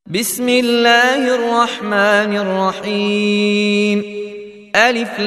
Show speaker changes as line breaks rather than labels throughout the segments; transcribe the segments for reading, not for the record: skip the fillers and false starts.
بسم الله الرحمن الرحيم. ألف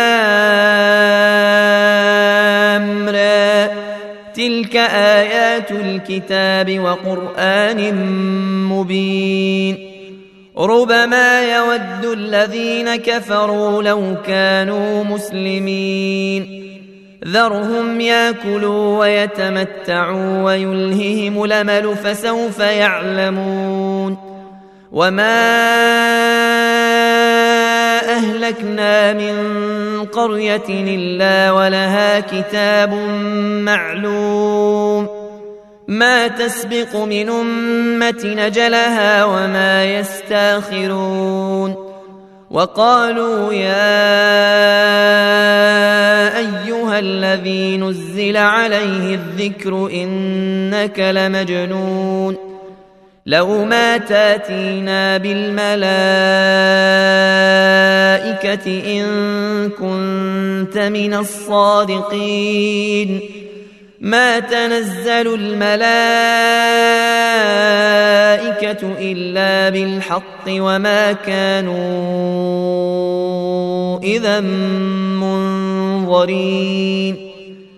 لام را، تلك آيات الكتاب وقرآن مبين. ربما يود الذين كفروا لو كانوا مسلمين. ذرهم ياكلوا ويتمتعوا ويلههم الأمل فسوف يعلمون. وما أهلكنا من قرية إلا ولها كتاب معلوم، ما تسبق من أمة أجلها وما يستاخرون. وقالوا يا أيها الذي نزل عليه الذكر إنك لمجنون، لو ما تاتينا بالملائكة إن كنت من الصادقين. ما تنزل الملائكة إلا بالحق وما كانوا إذا منظرين.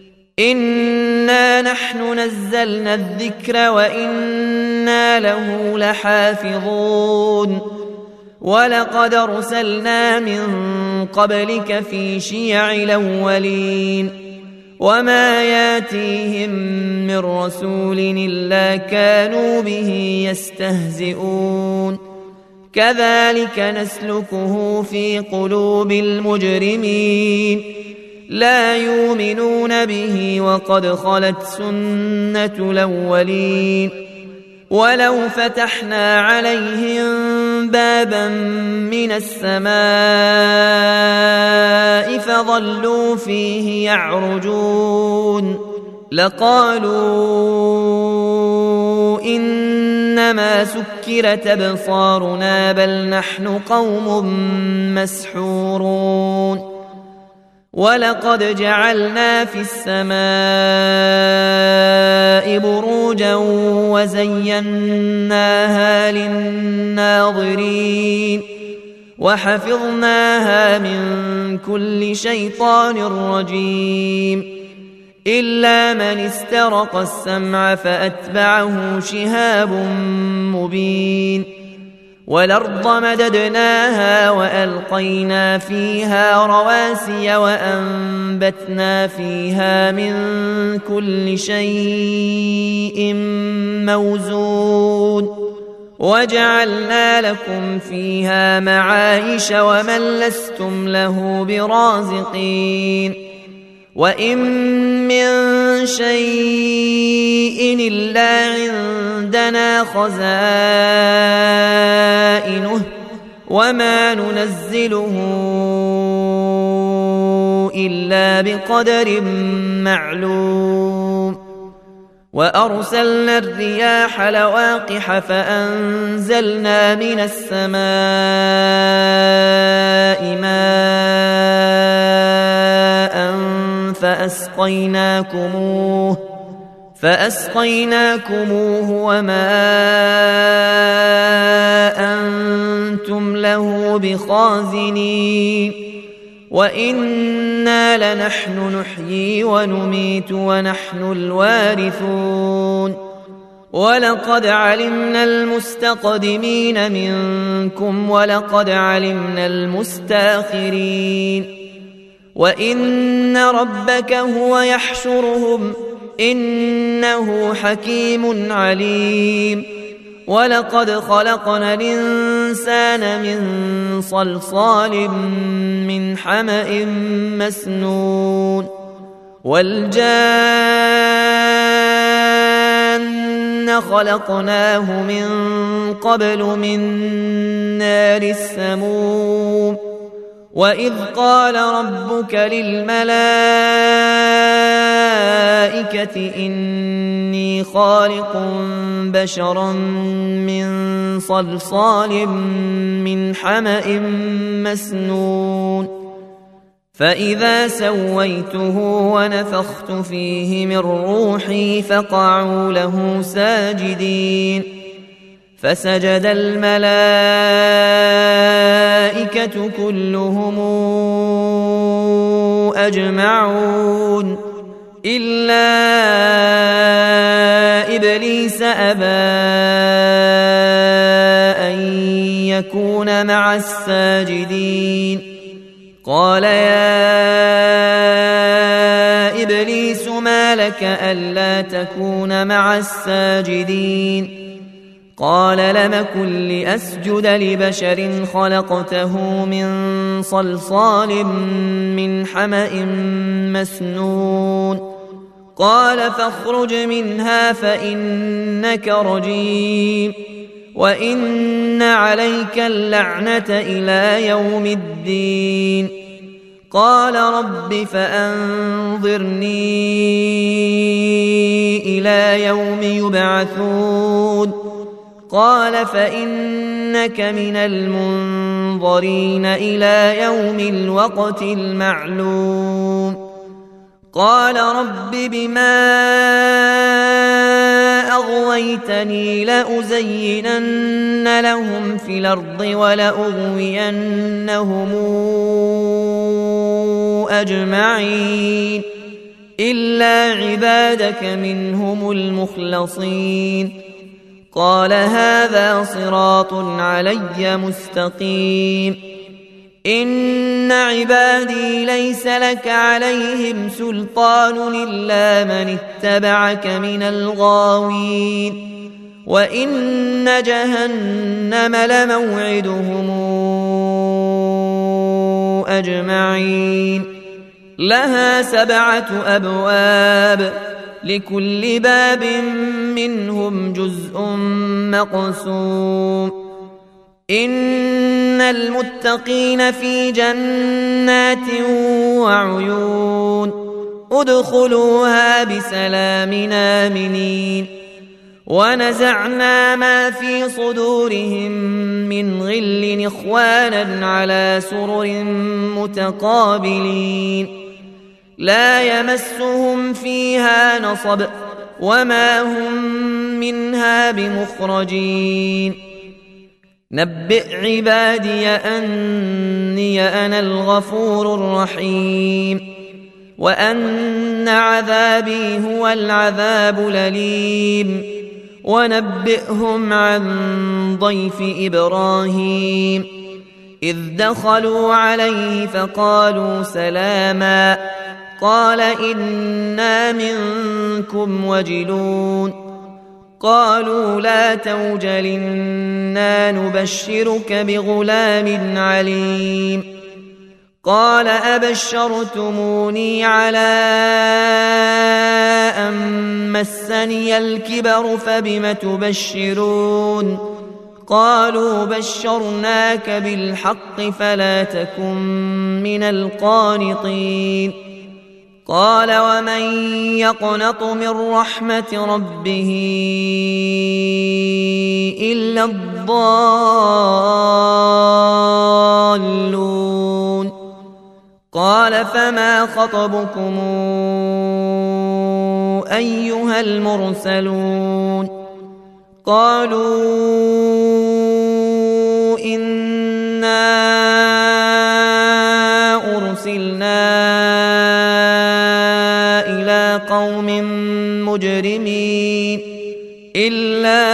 إنا نحن نزلنا الذكر وإنا له لحافظون. ولقد أرسلنا من قبلك في شيع الأولين، وما ياتيهم من رسول إلا كانوا به يستهزئون. كذلك نسلكه في قلوب المجرمين، لا يؤمنون به وقد خلت سنة الأولين. ولو فتحنا عليهم بابا من السماء فظلوا فيه يعرجون لقالوا إنما سكرت أبصارنا بل نحن قوم مسحورون. ولقد جعلنا في السماء بروجا وزيناها للناظرين وحفظناها من كل شيطان رجيم إلا من استرق السمع فأتبعه شهاب مبين. والأرض مددناها وألقينا فيها رواسي وأنبتنا فيها من كل شيء موزون وجعلنا لكم فيها معايش ومن لستم له برازقين. وإن من شيء إلا عندنا خزائنه وما ننزله إلا بقدر معلوم. وأرسلنا الرياح لواقح فأنزلنا من السماء ماء فأسقيناكموه وما أنتم له بخازنين. وإنا لنحن نحيي ونميت ونحن الوارثون. ولقد علمنا المستقدمين منكم ولقد علمنا المستاخرين. وإن ربك هو يحشرهم إنه حكيم عليم. ولقد خلقنا الإنسان من صلصال من حمأ مسنون. والجان خلقناه من قبل من نار السموم. وإذ قال ربك للملائكة إني خالق بشرا من صلصال من حمأ مسنون. فإذا سويته ونفخت فيه من روحي فقعوا له ساجدين. فسجد الملائكة كلهم أجمعون إلا إبليس أبى أن يكون مع الساجدين قال يا إبليس ما لك ألا تكون مع الساجدين قال لم كن لأسجد لبشر خلقته من صلصال من حمأ مسنون قال فاخرج منها فإنك رجيم وإن عليك اللعنة إلى يوم الدين قال رب فأنظرني إلى يوم يبعثون قال فإنك من المنظرين إلى يوم الوقت المعلوم قال رب بما أغويتني لأزينن لهم في الأرض ولأغوينهم أجمعين إلا عبادك منهم المخلصين قال هذا صراط علي مستقيم إن عبادي ليس لك عليهم سلطان إلا من اتبعك من الغاوين وإن جهنم لموعدهم أجمعين لها 7 أبواب لكل باب منهم جزء مقسوم إن المتقين في جنات وعيون ادخلوها بسلام آمنين ونزعنا ما في صدورهم من غل إخوانا على سرر متقابلين لا يمسهم فيها نصب وما هم منها بمخرجين نبئ عبادي أني أنا الغفور الرحيم وأن عذابي هو العذاب الأليم ونبئهم عن ضيف إبراهيم إذ دخلوا عليه فقالوا سلاما قال إنا منكم وجلون قالوا لا توجل إنا نبشرك بغلام عليم قال أبشرتموني على أن مسني الكبر فبم تبشرون قالوا بشرناك بالحق فلا تكن من القانطين قال ومن يقنط من رحمة ربه إلا الضالون قال فما خطبكم أيها المرسلون قالوا إنا أرسلنا إلى قوم مجرمين إلا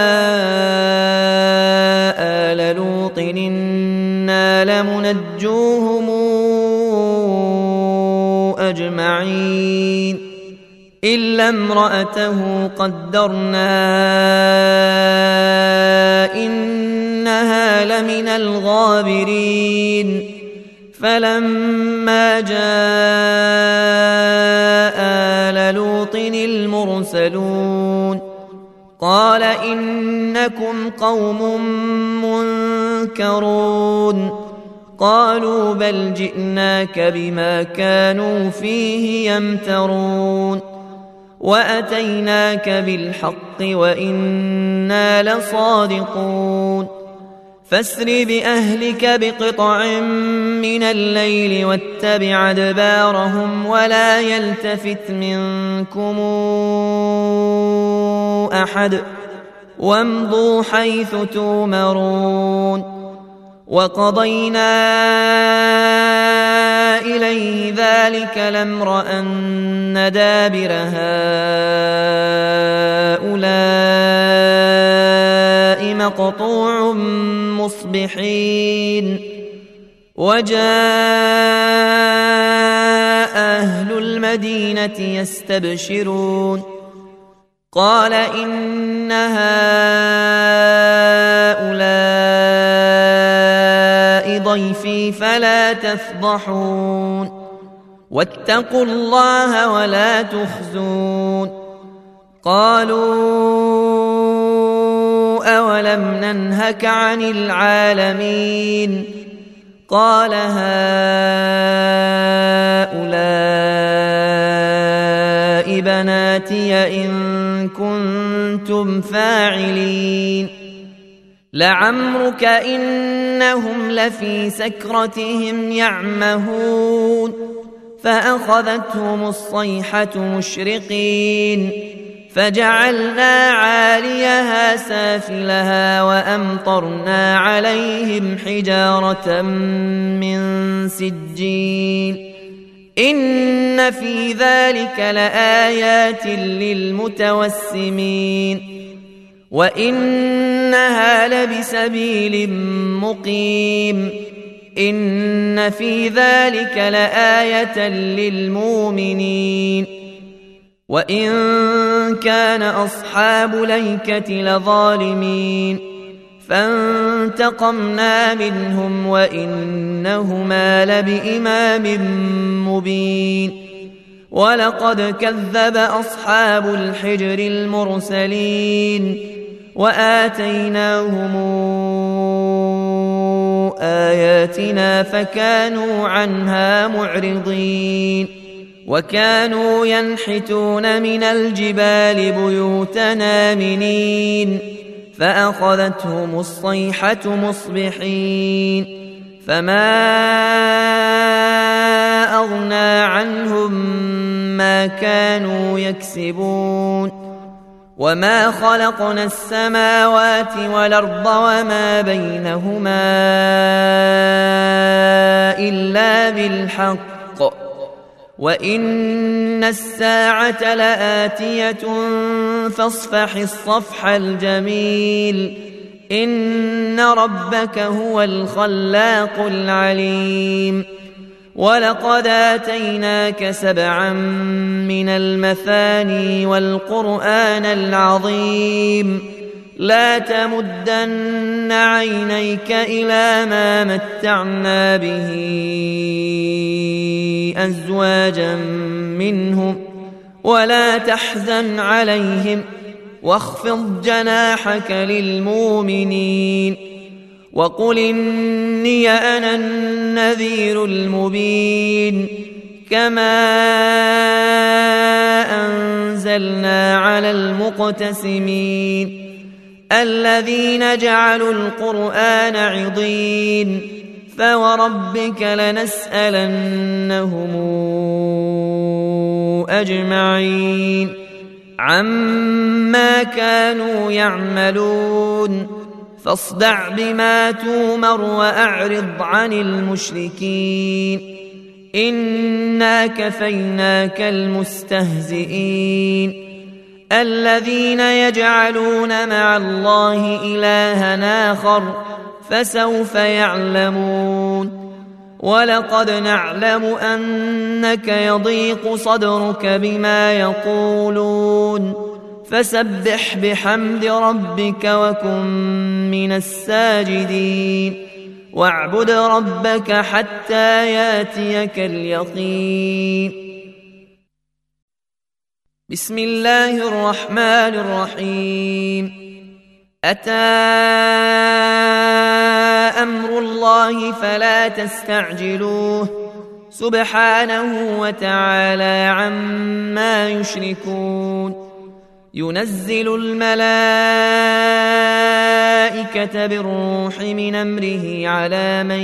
آل لوط إنا لمنجوهم أجمعين إلا امرأته قدرنا إنها لمن الغابرين فلما جاء آل لوط المرسلون قال إنكم قوم منكرون قالوا بل جئناك بما كانوا فيه يمترون وأتيناك بالحق وإنا لصادقون فاسر بأهلك بقطع من الليل واتبع أدبارهم ولا يلتفت منكم أحد وامضوا حيث تؤمرون وقضينا إليه ذلك الأمر أن دابر هؤلاء مقطوع مصبحين وجاء أهل المدينة يستبشرون قال إن هؤلاء ضيفي فلا تفضحون واتقوا الله ولا تخزون قالوا أولم ننهك عن العالمين قال هؤلاء بناتي إن كنتم فاعلين لعمرك إنهم لفي سكرتهم يعمهون فأخذتهم الصيحة مشرقين فجعلنا عاليها سافلها وأمطرنا عليهم حجارة من سجيل إن في ذلك لآيات للمتوسمين وإنها لبسبيل مقيم إن في ذلك لآية للمؤمنين وإن كان أصحاب ليكة لظالمين فانتقمنا منهم وإنهما لبإمام مبين ولقد كذب أصحاب الحجر المرسلين وآتيناهم آياتنا فكانوا عنها معرضين وكانوا ينحتون من الجبال بيوتنا آمنين فأخذتهم الصيحة مصبحين فما أغنى عنهم ما كانوا يكسبون وما خلقنا السماوات والأرض وما بينهما إلا بالحق وإن الساعة لآتية فاصفح الصفح الجميل إن ربك هو الخلاق العليم ولقد آتيناك 7 من المثاني والقرآن العظيم لا تمدن عينيك إلى ما متعنا به أزواجا منهم ولا تحزن عليهم واخفض جناحك للمؤمنين وقل إني أنا النذير المبين كما أنزلنا على المقتسمين الذين جعلوا القرآن عضين فوربك لنسألنهم أجمعين عما كانوا يعملون فاصدع بما تومر وأعرض عن المشركين إنا كفيناك المستهزئين الذين يجعلون مع الله إلها آخر فسوف يعلمون ولقد نعلم أنك يضيق صدرك بما يقولون فسبح بحمد ربك وكن من الساجدين واعبد ربك حتى ياتيك اليقين بسم الله الرحمن الرحيم أتى أمر الله فلا تستعجلوه سبحانه وتعالى عما يشركون ينزل الملائكة بالروح من أمره على من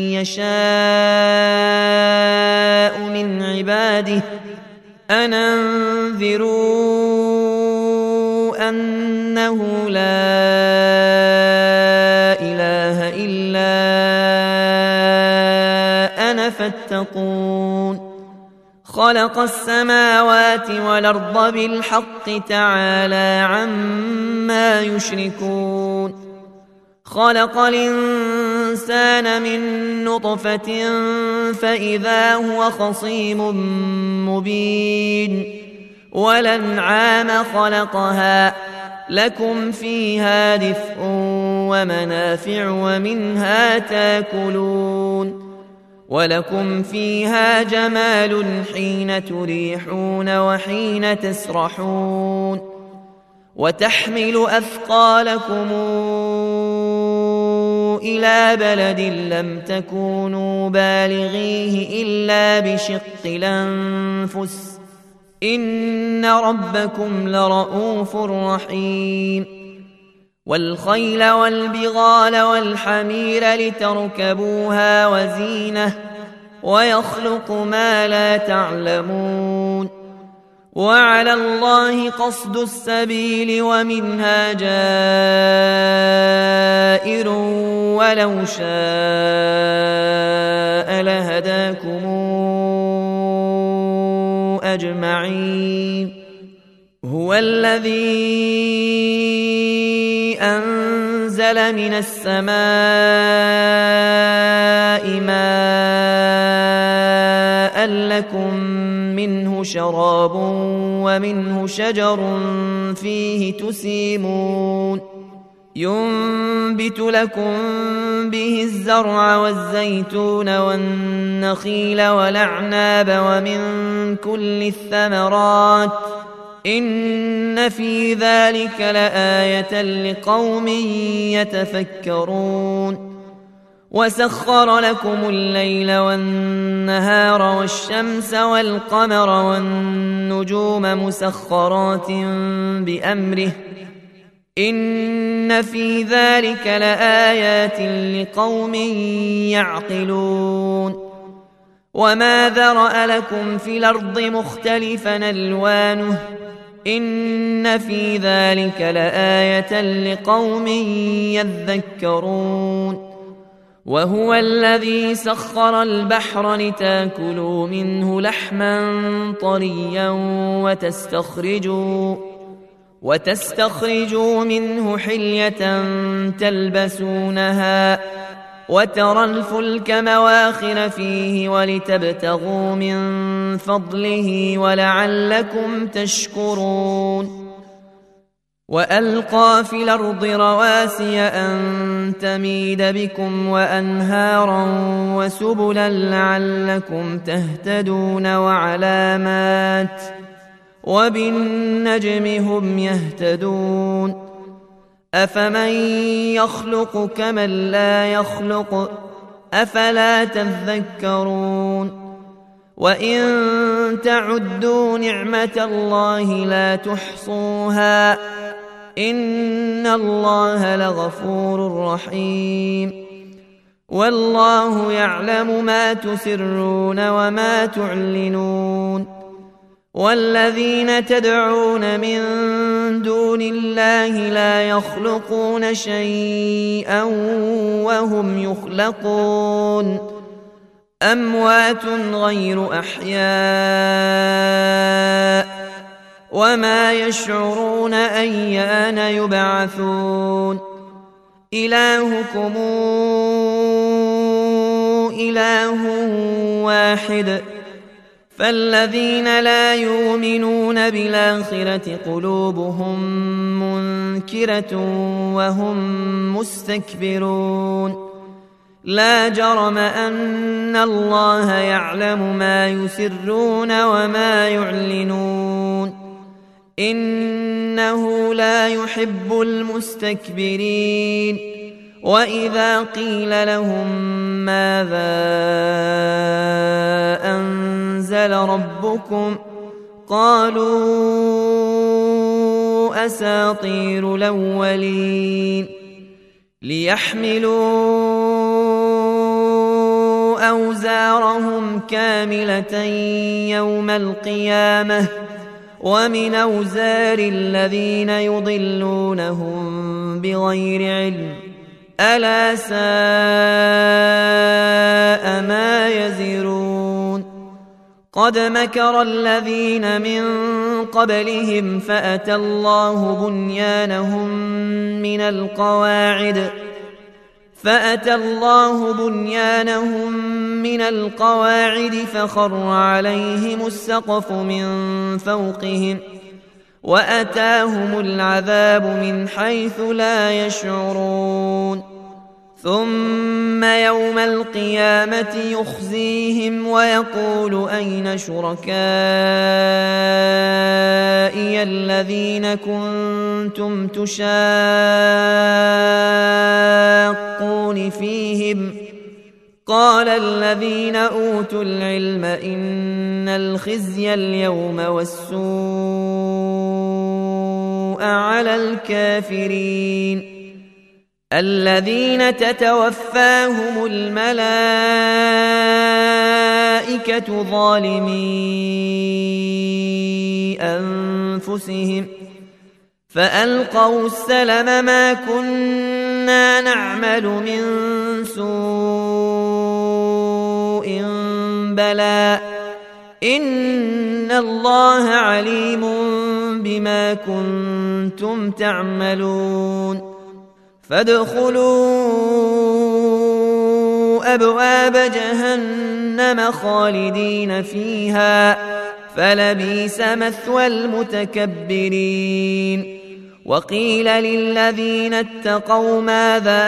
يشاء من عباده أن أنذروا أن أنه لا إله إلا أنا فاتقون خلق السماوات والأرض بالحق تعالى عما يشركون خلق الإنسان من نطفة فإذا هو خصيم مبين والأنعام خلقها لكم فيها دفء ومنافع ومنها تاكلون ولكم فيها جمال حين تريحون وحين تسرحون وتحمل أثقالكم إلى بلد لم تكونوا بالغيه إلا بشق الأنفس إن ربكم لرؤوف رحيم والخيل والبغال والحمير لتركبوها وزينة ويخلق ما لا تعلمون وعلى الله قصد السبيل ومنها جائر ولو شاء لهداكم أجمعين هو الذي أنزل من السماء ماء لكم منه شراب ومنه شجر فيه تسيمون ينبت لكم به الزرع والزيتون والنخيل والأعناب ومن كل الثمرات إن في ذلك لآية لقوم يتفكرون وسخر لكم الليل والنهار والشمس والقمر والنجوم مسخرات بأمره إن في ذلك لآيات لقوم يعقلون وما ذرأ لكم في الأرض مختلفا ألوانه إن في ذلك لآية لقوم يذكرون وهو الذي سخر البحر لتاكلوا منه لحما طريا وتستخرجوا منه حلية تلبسونها وترى الفلك مواخر فيه ولتبتغوا من فضله ولعلكم تشكرون وألقى في الأرض رواسي أن تميد بكم وأنهارا وسبلا لعلكم تهتدون وعلامات وبالنجم هم يهتدون أفمن يخلق كمن لا يخلق أفلا تذكرون وإن تعدوا نعمة الله لا تحصوها إن الله لغفور رحيم والله يعلم ما تسرون وما تعلنون والذين تدعون من دون الله لا يخلقون شيئا وهم يخلقون أموات غير أحياء وما يشعرون أيان يبعثون إلهكم إله واحد فالذين لا يؤمنون بالآخرة قلوبهم منكرة وهم مستكبرون لا جرم أن الله يعلم ما يسرون وما يعلنون إنه لا يحب المستكبرين وإذا قيل لهم ماذا أنزل ربكم قالوا أساطير الأولين ليحملوا أوزارهم كاملة يوم القيامة ومن أوزار الذين يضلونهم بغير علم ألا ساء ما يزرون قد مكر الذين من قبلهم فأتى الله بنيانهم من القواعد فخر عليهم السقف من فوقهم وأتاهم العذاب من حيث لا يشعرون ثم يوم القيامة يخزيهم ويقول أين شركائي الذين كنتم تشاقون فيهم قال الذين أوتوا العلم إن الخزي اليوم والسوء على الكافرين الذين تتوفاهم الملائكة ظالمي أنفسهم فألقوا السلم ما كنا نعمل من سوء بلى إن الله عليم بما كنتم تعملون فادخلوا أبواب جهنم خالدين فيها فلبئس مثوى المتكبرين وقيل للذين اتقوا ماذا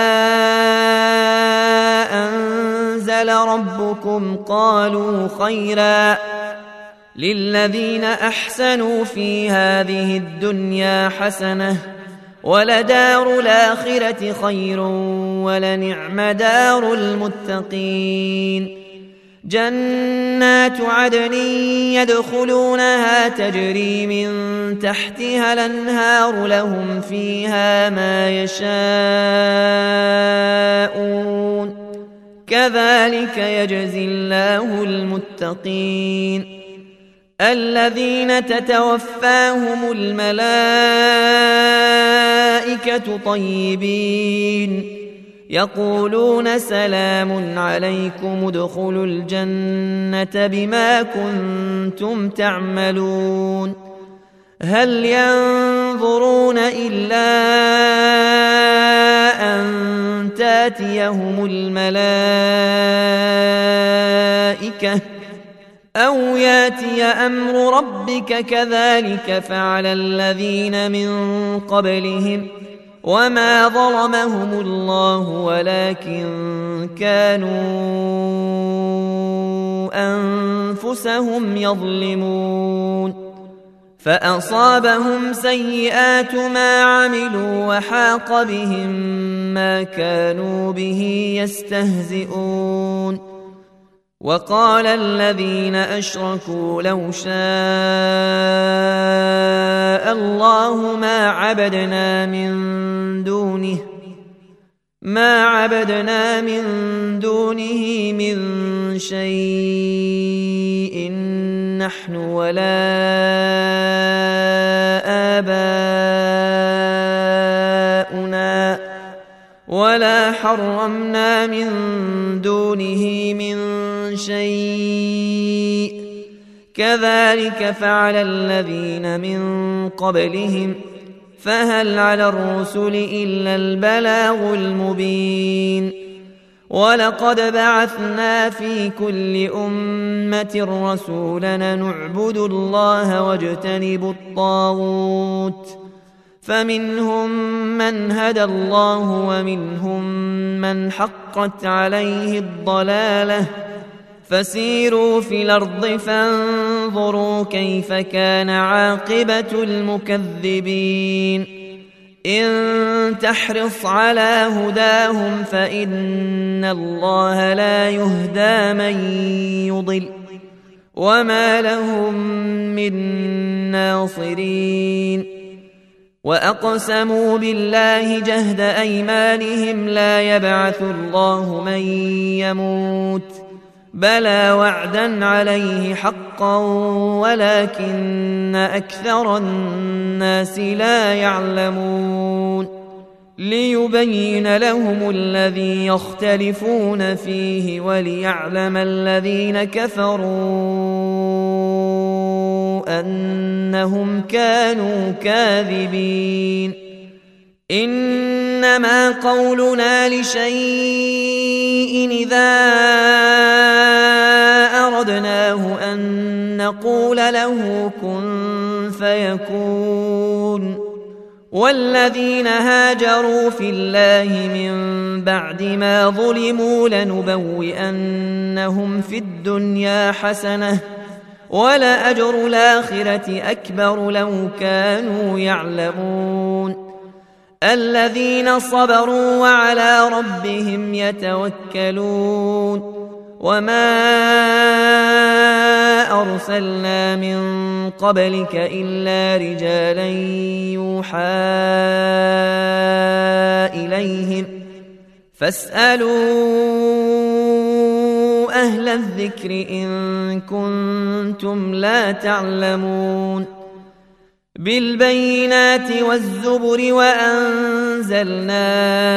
أنزل ربكم قالوا خيرا للذين أحسنوا في هذه الدنيا حسنة ولدار الآخرة خير ولنعم دار المتقين جنات عدن يدخلونها تجري من تحتها الأنهار لهم فيها ما يشاءون كذلك يجزي الله المتقين الذين تتوفاهم الملائكة طيبين يقولون سلام عليكم ادخلوا الجنة بما كنتم تعملون هل ينظرون إلا أن تاتيهم الملائكة أو ياتي أمر ربك كذلك فعل الذين من قبلهم وما ظلمهم الله ولكن كانوا أنفسهم يظلمون فأصابهم سيئات ما عملوا وحاق بهم ما كانوا به يستهزئون وقال الذين أشركوا لو شاء الله ما عبدنا من دونه من شيء نحن ولا آباؤنا ولا حرمنا من دونه من شيء كذلك فعل الذين من قبلهم فهل على الرسل إلا البلاغ المبين ولقد بعثنا في كل أمة رسولا نعبد الله واجتنب الطاغوت فمنهم من هدى الله ومنهم من حقت عليه الضلالة فسيروا في الأرض فانظروا كيف كان عاقبة المكذبين إن تحرص على هداهم فإن الله لا يهدى من يضل وما لهم من ناصرين وأقسموا بالله جهد أيمانهم لا يبعث الله من يموت بلى وعدا عليه حقا ولكن أكثر الناس لا يعلمون ليبين لهم الذي يختلفون فيه وليعلم الذين كفروا أنهم كانوا كاذبين إنما قولنا لشيء إذا أردناه أن نقول له كن فيكون والذين هاجروا في الله من بعد ما ظلموا لنبوئنهم في الدنيا حسنة ولأجر الآخرة أكبر لو كانوا يعلمون الذين صبروا وعلى ربهم يتوكلون وما أرسلنا من قبلك إلا رجالا يوحى إليهم فاسألوا أهل الذكر إن كنتم لا تعلمون بالبينات والزبر وأنزلنا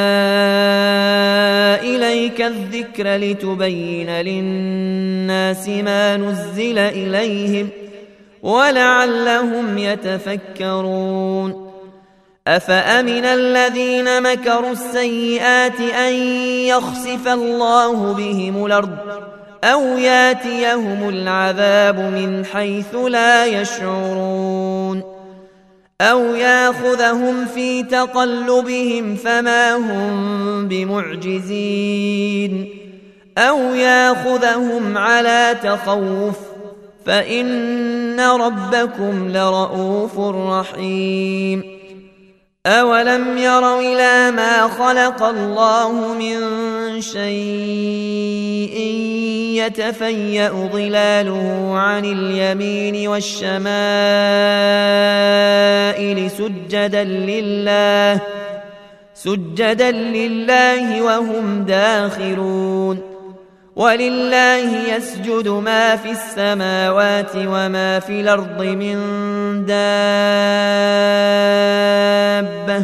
إليك الذكر لتبين للناس ما نزل إليهم ولعلهم يتفكرون أفأمن الذين مكروا السيئات أن يخسف الله بهم الأرض أو ياتيهم العذاب من حيث لا يشعرون أو ياخذهم في تقلبهم فما هم بمعجزين أو ياخذهم على تخوف فإن ربكم لرؤوف رحيم أولم يروا إلى ما خلق الله من شيء يتفيأ ظلاله عن اليمين والشمائل سجدا لله وهم داخرون ولله يسجد ما في السماوات وما في الأرض من دابة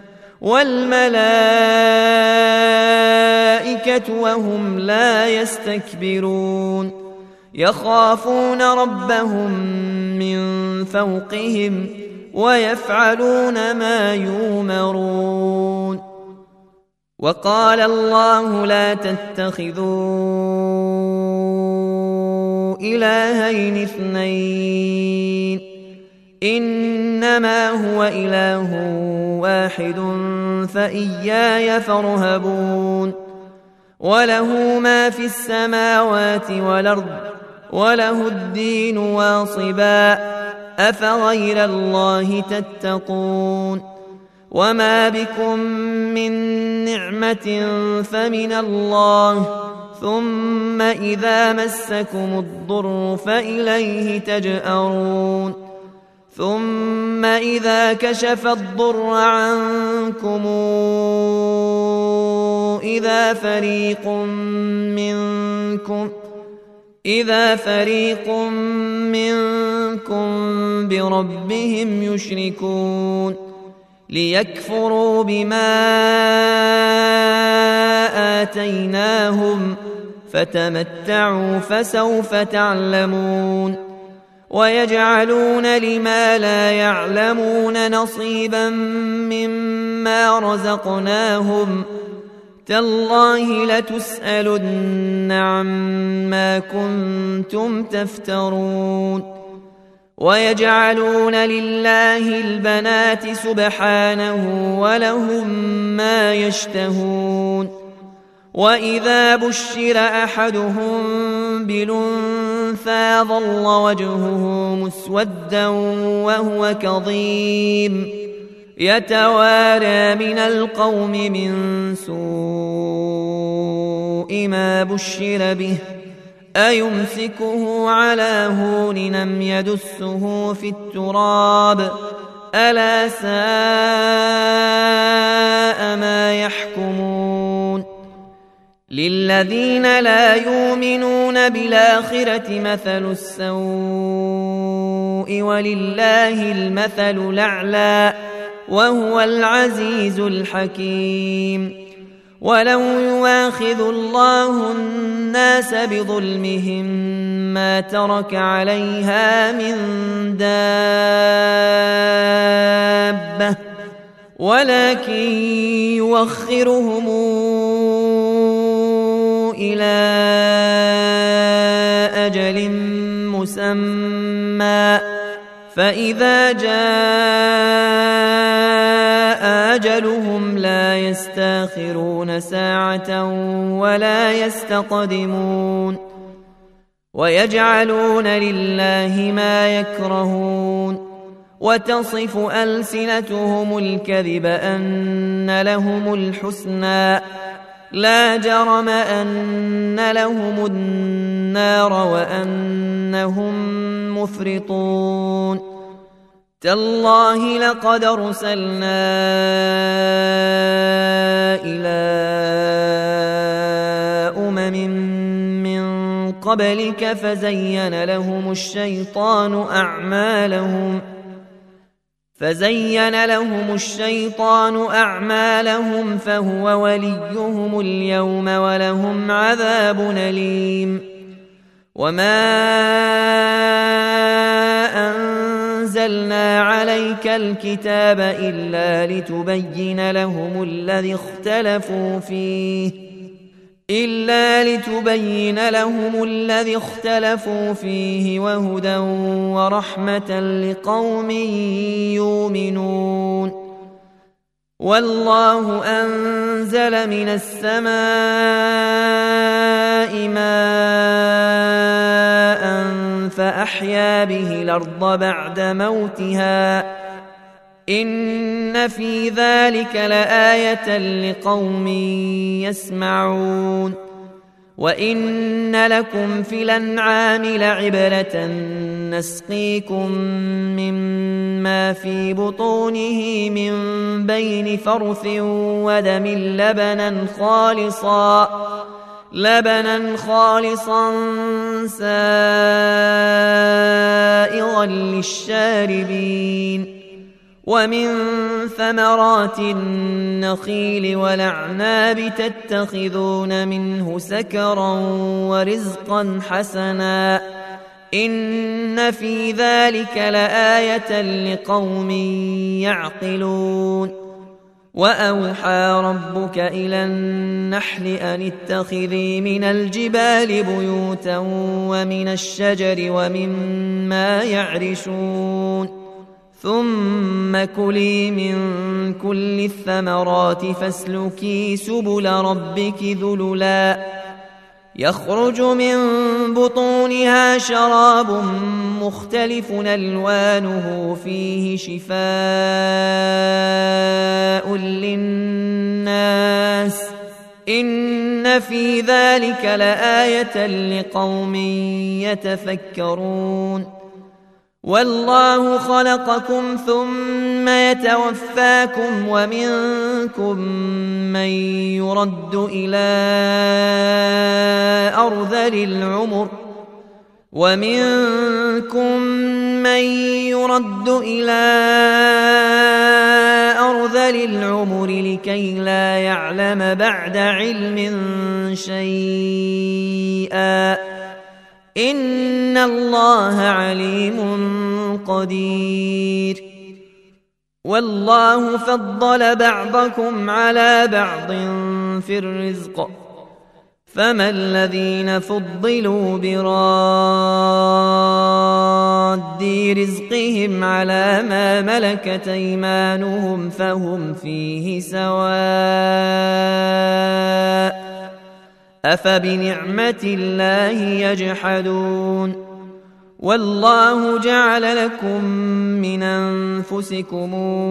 والملائكة وهم لا يستكبرون يخافون ربهم من فوقهم ويفعلون ما يؤمرون وقال الله لا تتخذوا إلهين اثنين إنما هو إله واحد فإياي فارهبون وله ما في السماوات والأرض وله الدين واصبا أفغير الله تتقون وما بكم من نعمة فمن الله ثم إذا مسكم الضر فإليه تجأرون ثم إذا كشف الضر عنكم إذا فريق منكم بربهم يشركون ليكفروا بما آتيناهم فتمتعوا فسوف تعلمون ويجعلون لما لا يعلمون نصيبا مما رزقناهم تالله لتسألن عما كنتم تفترون ويجعلون لله البنات سبحانه ولهم ما يشتهون وإذا بشر أحدهم بالأنثى ظل وجهه مسودا وهو كظيم يتوارى من القوم من سوء ما بشر به أيمسكه على هون أم يدسه في التراب ألا ساء ما يحكمون للذين لا يؤمنون بالآخرة مثل السوء ولله المثل الأعلى وهو العزيز الحكيم. ولو يواخذ الله الناس بظلمهم ما ترك عليها من دابة ولكن يوخرهم إلى أجل مسمى فإذا جاء أجلهم لا يستاخرون ساعة ولا يستقدمون. ويجعلون لله ما يكرهون وتصف ألسنتهم الكذب أن لهم الحسنى لا جرم أن لهم النار وأنهم مفرطون. تالله لقد أرسلنا إلى من قبلك فزين لهم الشيطان أعمالهم فهو وليهم اليوم ولهم عذاب أليم. وما أنزلنا عليك الكتاب إلا لتبين لهم الذي اختلفوا فيه وهدى ورحمة لقوم يؤمنون. والله أنزل من السماء ماء فأحيا به الأرض بعد موتها إن في ذلك لآية لقوم يسمعون. وإن لكم في الأنعام لعبرة نسقيكم مما في بطونه من بين فرث ودم لبنا خالصا سائغا للشاربين. ومن ثمرات النخيل والأعناب تتخذون منه سكرا ورزقا حسنا إن في ذلك لآية لقوم يعقلون. وأوحى ربك إلى النحل أن اتخذي من الجبال بيوتا ومن الشجر ومما يعرشون ثم كلي من كل الثمرات فاسلكي سبل ربك ذللا يخرج من بطونها شراب مختلف ألوانه فيه شفاء للناس إن في ذلك لآية لقوم يتفكرون. والله خلقكم ثم يتوفاكم ومنكم من يرد إلى أرذل العمر لكي لا يعلم بعد علم شيئا إن الله عليم قدير. والله فضل بعضكم على بعض في الرزق فما الذين فضلوا براد رزقهم على ما ملكت أيمانهم فهم فيه سواء أفبنعمة الله يجحدون. والله جعل لكم من أنفسكم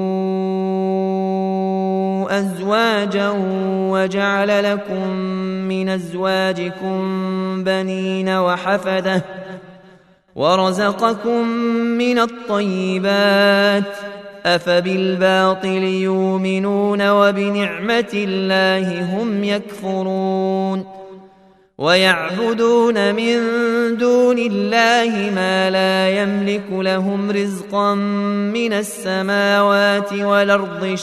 أزواجا وجعل لكم من أزواجكم بنين وحفدة ورزقكم من الطيبات أفبالباطل يؤمنون وبنعمة الله هم يكفرون. ويعبدون من دون الله ما لا يملك لهم رزقا من السماوات والأرض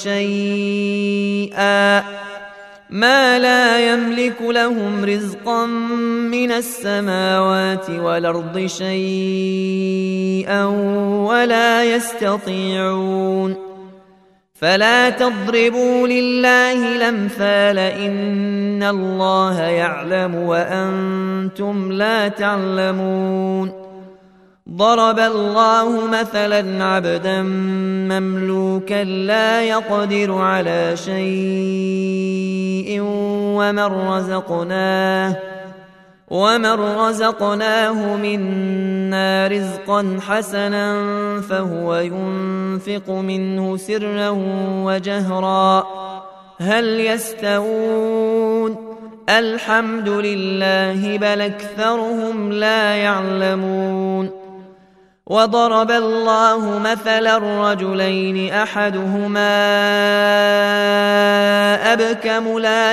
شيئا ولا يستطيعون. فلا تضربوا لله الأمثال إن الله يعلم وأنتم لا تعلمون. ضرب الله مثلا عبدا مملوكا لا يقدر على شيء ومن رزقناه منا رزقا حسنا فهو ينفق منه سرا وجهرا هل يستوون؟ الحمد لله بل أكثرهم لا يعلمون. وضرب الله مثلا رجلين أحدهما أبكم لا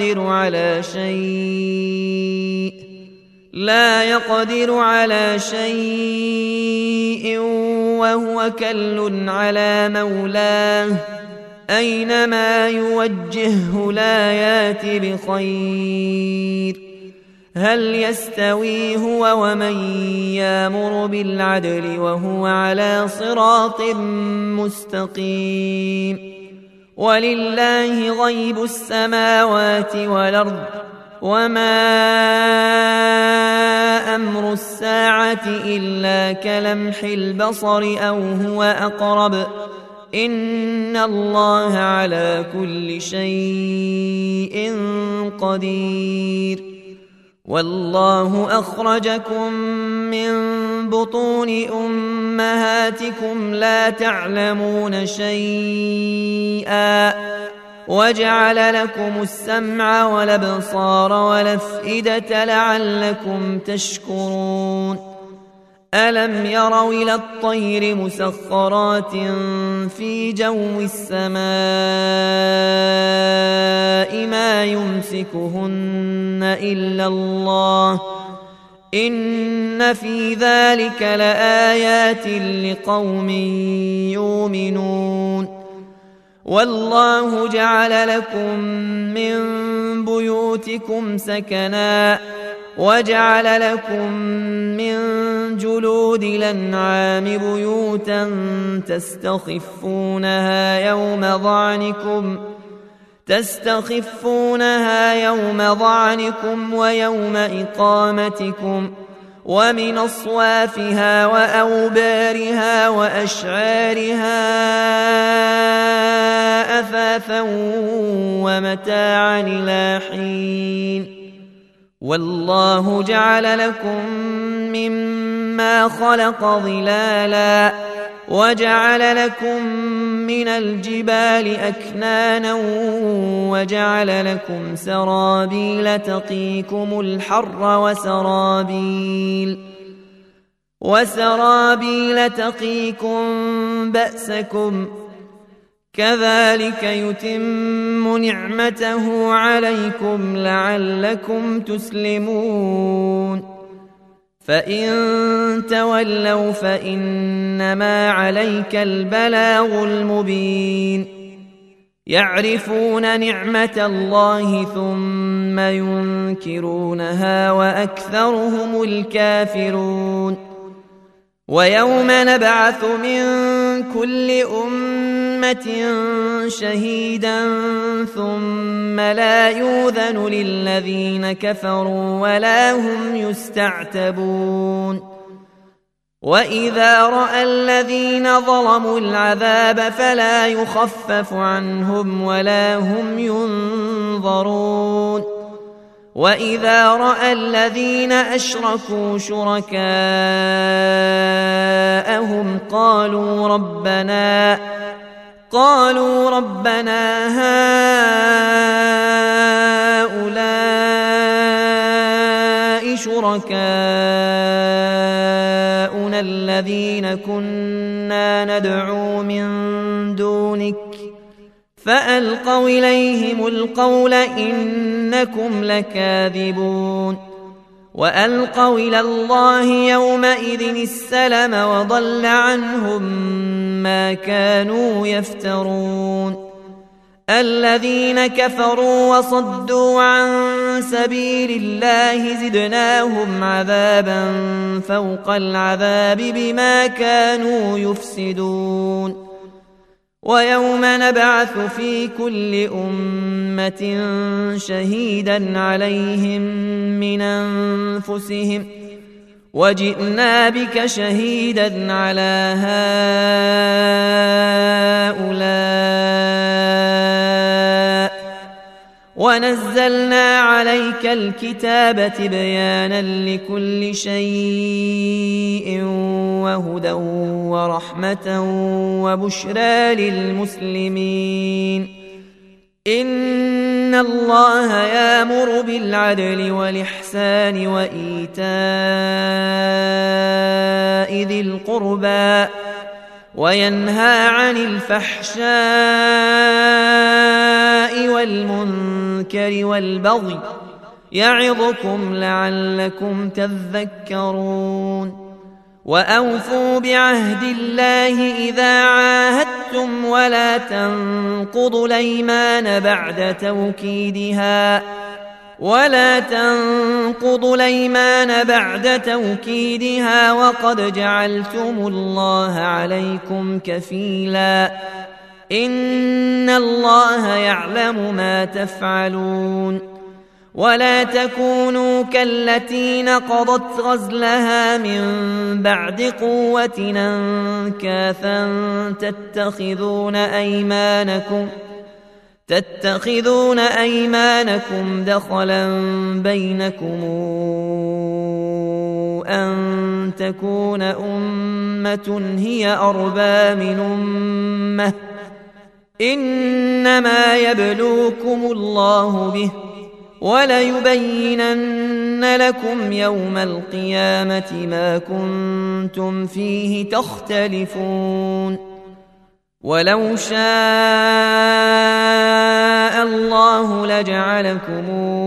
يقدر على شيء وهو كل على مولاه أينما يوجهه لا يات بخير. هل يستوي هو ومن يأمر بالعدل وهو على صراط مستقيم؟ ولله غيب السماوات والأرض وما أمر الساعة إلا كلمح البصر أو هو أقرب إن الله على كل شيء قدير. والله أخرجكم من بطون أمهاتكم لا تعلمون شيئا وجعل لكم السمع والأبصار والأفئدة لعلكم تشكرون. ألم يروا إلى الطير مسخرات في جو السماء ما يمسكهن إلا الله إن في ذلك لآيات لقوم يؤمنون. والله جعل لكم من بيوتكم سكنا وجعل لكم من جلود الأنعام بيوتا تستخفونها يوم ضعنكم ويوم إقامتكم ومن أصوافها وأوبارها وأشعارها أثاثا ومتاعا إلى حين. والله جعل لكم مما خلق ظلالا وجعل لكم من الجبال أكنانا وجعل لكم سرابيل تقيكم الحر وسرابيل تقيكم بأسكم كذلك يتم نعمته عليكم لعلكم تسلمون. فإن تولوا فإنما عليك البلاغ المبين. يعرفون نعمة الله ثم ينكرونها وأكثرهم الكافرون. ويوم نبعث من كل أمة شهيدا ثم لا يؤذن للذين كفروا ولا هم يستعتبون. وإذا رأى الذين ظلموا العذاب فلا يخفف عنهم ولا هم ينظرون. وإذا رأى الذين أشركوا شركاءهم قالوا ربنا هؤلاء شركاؤنا الذين كنا ندعو من دونك فألقوا إليهم القول إنكم لكاذبون وألقوا إلى الله يومئذ السلم وضل عنهم ما كانوا يفترون الذين كفروا وصدوا عن سبيل الله زدناهم عذابا فوق العذاب بما كانوا يفسدون ويوم نبعث في كل أمة شهيدا عليهم من أنفسهم وجئنا بك شهيدا على هؤلاء ونزلنا عليك الكتاب تبيانا لكل شيء وهدى ورحمة وبشرى للمسلمين إن الله يأمر بالعدل والإحسان وإيتاء ذي القربى وينهى عن الفحشاء والمنكر والبغي يعظكم لعلكم تذكرون وأوفوا بعهد الله إذا عاهدتم ولا تنقضوا الأيمان بعد توكيدها وقد جعلتم الله عليكم كفيلا إن الله يعلم ما تفعلون ولا تكونوا كالتي نقضت غزلها من بعد قوة أنكاثا تتخذون أيمانكم دخلا بينكم أن تكون أمة هي أربى من أمة إنما يبلوكم الله به وليبينن لكم يوم القيامة ما كنتم فيه تختلفون ولو شاء الله لجعلكم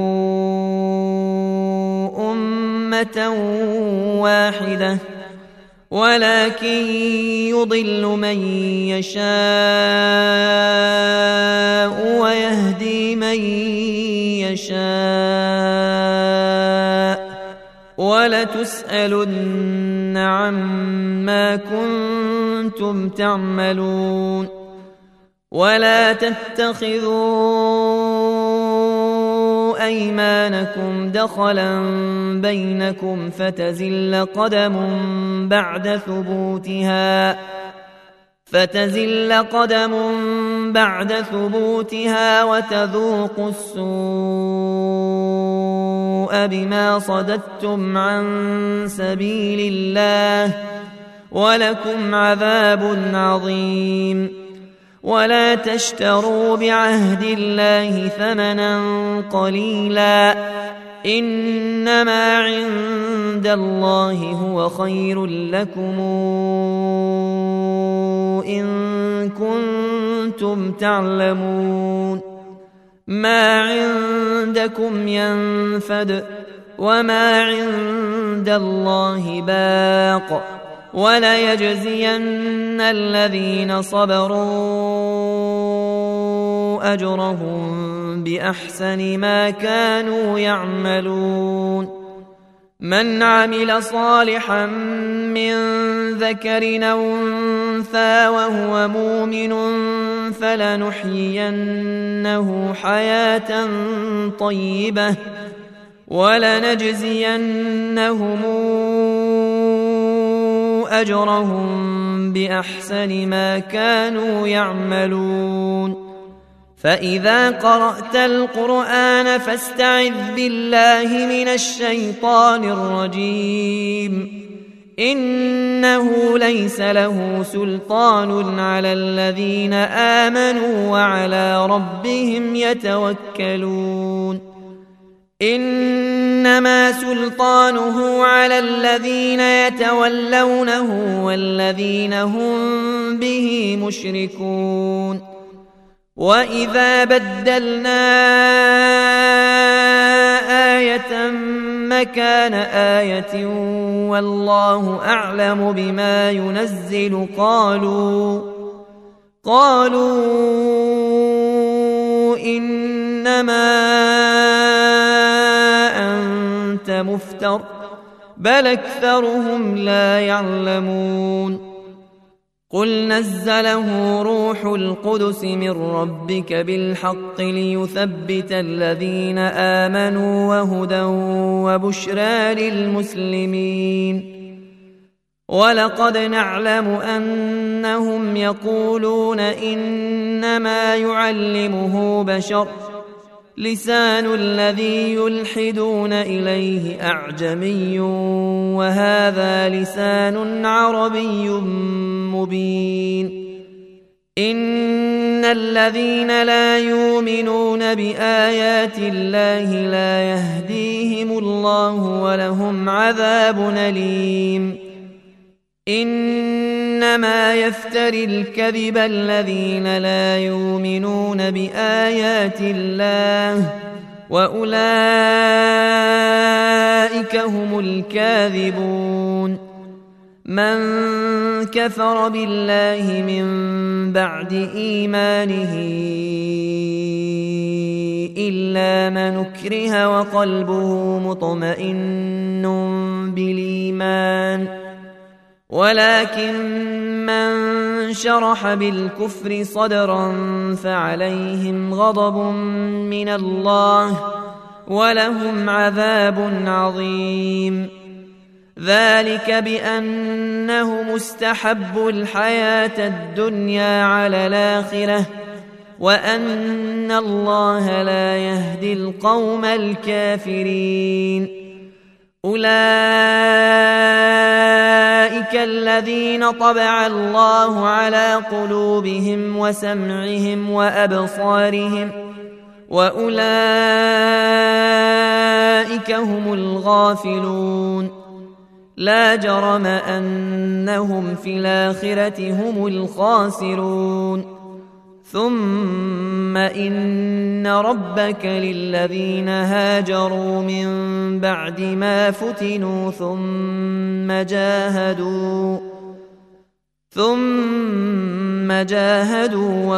أمة واحدة ولكن يضل من يشاء ويهدي من يشاء ولتسألن عما كنتم تعملون ولا تتخذوا أيمانكم دخلا بينكم فتزل قدم بعد ثبوتها وتذوقوا السوء بما صددتم عن سبيل الله ولكم عذاب عظيم ولا تشتروا بعهد الله ثمنا قليلا إنما عند الله هو خير لكم إن كنتم تعلمون ما عندكم ينفد وما عند الله باق وليجزين الذين صبروا أجرهم بأحسن ما كانوا يعملون من عمل صالحا من ذكر أو أنثى وهو مؤمن فلنحيينه حياة طيبة ولنجزينهم أجرهم بأحسن ما كانوا يعملون فإذا قرأت القرآن فاستعذ بالله من الشيطان الرجيم إنه ليس له سلطان على الذين آمنوا وعلى ربهم يتوكلون إنما سلطانه على الذين يتولونه والذين هم به مشركون وإذا بدلنا آية مكان آية والله أعلم بما ينزل قالوا إنما أنت مفتر بل أكثرهم لا يعلمون قل نزله روح القدس من ربك بالحق ليثبت الذين آمنوا وهدى وبشرى للمسلمين ولقد نعلم أنهم يقولون إنما يعلمه بشر لسان الذي يلحدون إليه أعجمي وهذا لسان عربي مبين إن الذين لا يؤمنون بآيات الله لا يهديهم الله ولهم عذاب أليم إنما يفتري الكذب الذين لا يؤمنون بآيات الله وأولئك هم الكاذبون من كفر بالله من بعد إيمانه إلا من أكره وقلبه مطمئن بالإيمان ولكن من شرح بالكفر صدرا فعليهم غضب من الله ولهم عذاب عظيم ذلك بأنهم استحبوا الحياة الدنيا على الآخرة وأن الله لا يهدي القوم الكافرين أولئك الذين طبع الله على قلوبهم وسمعهم وأبصارهم وأولئك هم الغافلون لا جرم أنهم في الآخرة هم الخاسرون ثم إن ربك للذين هاجروا من بعد ما فتنوا ثم جاهدوا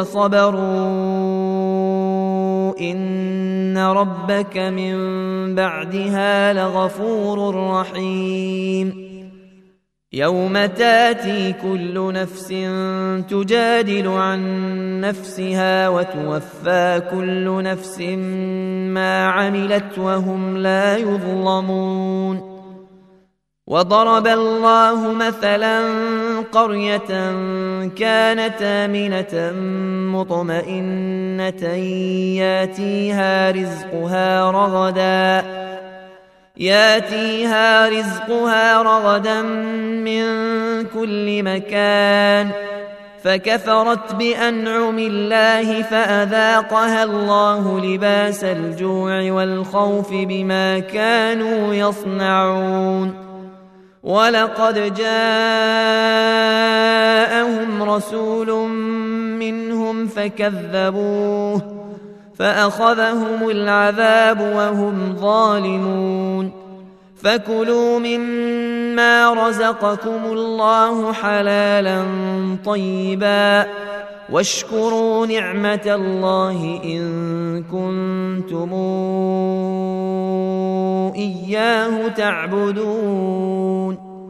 وصبروا إن ربك من بعدها لغفور رحيم يوم تاتي كل نفس تجادل عن نفسها وتوفى كل نفس ما عملت وهم لا يظلمون وضرب الله مثلا قرية كانت آمنة مطمئنة ياتيها رزقها رغدا من كل مكان فكفرت بأنعم الله فأذاقها الله لباس الجوع والخوف بما كانوا يصنعون ولقد جاءهم رسول منهم فكذبوه فأخذهم العذاب وهم ظالمون فكلوا مما رزقكم الله حلالا طيبا واشكروا نعمة الله إن كنتم إياه تعبدون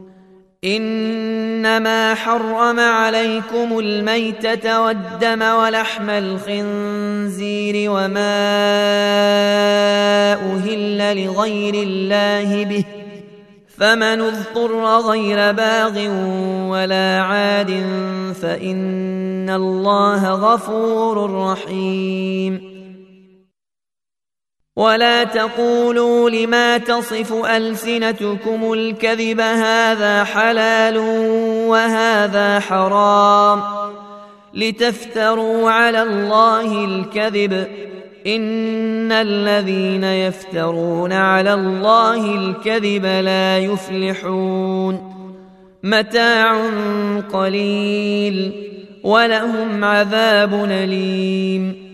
إنما حرم عليكم الميتة والدم ولحم الخنزير وما أهل لغير الله به فمن اضطر غير باغ ولا عاد فإن الله غفور رحيم ولا تقولوا لما تصف ألسنتكم الكذب هذا حلال وهذا حرام لتفتروا على الله الكذب إن الذين يفترون على الله الكذب لا يفلحون متاع قليل ولهم عذاب أليم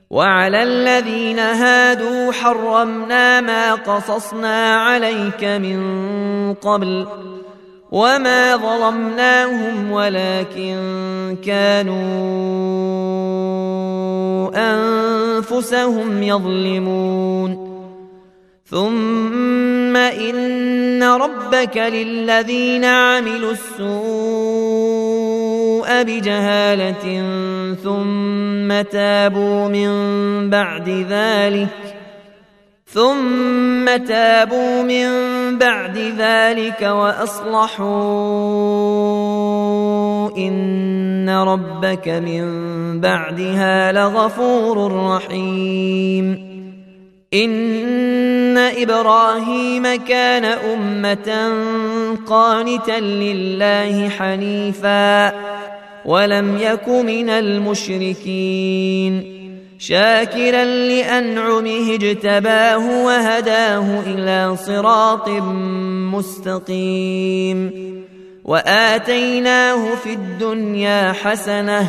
وعلى الذين هادوا حرمنا ما قصصنا عليك من قبل وما ظلمناهم ولكن كانوا أنفسهم يظلمون ثم إن ربك للذين عملوا السوء بجهالة ثم تابوا من بعد ذلك وأصلحوا إن ربك من بعدها لغفور رحيم إن إبراهيم كان أمة قانتا لله حنيفا ولم يك من المشركين شاكرا لأنعمه اجتباه وهداه إلى صراط مستقيم وآتيناه في الدنيا حسنة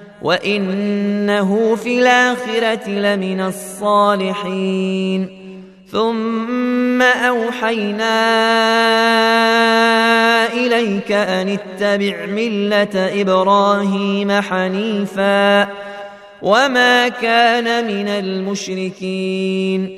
وإنه في الآخرة لمن الصالحين ثم أوحينا إليك أن اتبع ملة إبراهيم حنيفا وما كان من المشركين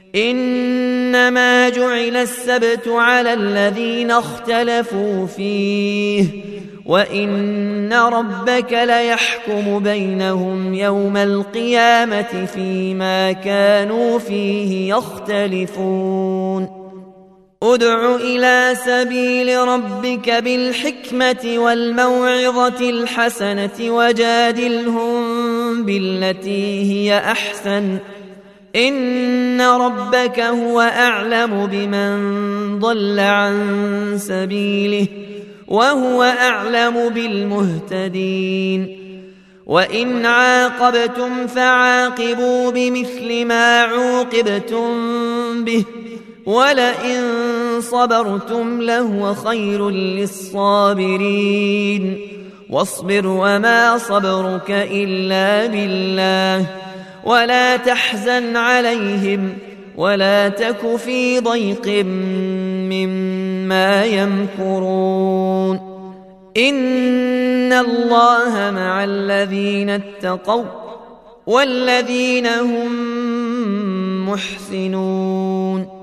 إنما جعل السبت على الذين اختلفوا فيه وإن ربك ليحكم بينهم يوم القيامة فيما كانوا فيه يختلفون ادع إلى سبيل ربك بالحكمة والموعظة الحسنة وجادلهم بالتي هي أحسن إن ربك هو أعلم بمن ضل عن سبيله وهو أعلم بالمهتدين وإن عاقبتم فعاقبوا بمثل ما عوقبتم به ولئن صبرتم لهو خير للصابرين واصبر وما صبرك إلا بالله ولا تحزن عليهم ولا تك في ضيق مما يمكرون إن الله مع الذين اتقوا والذين هم محسنون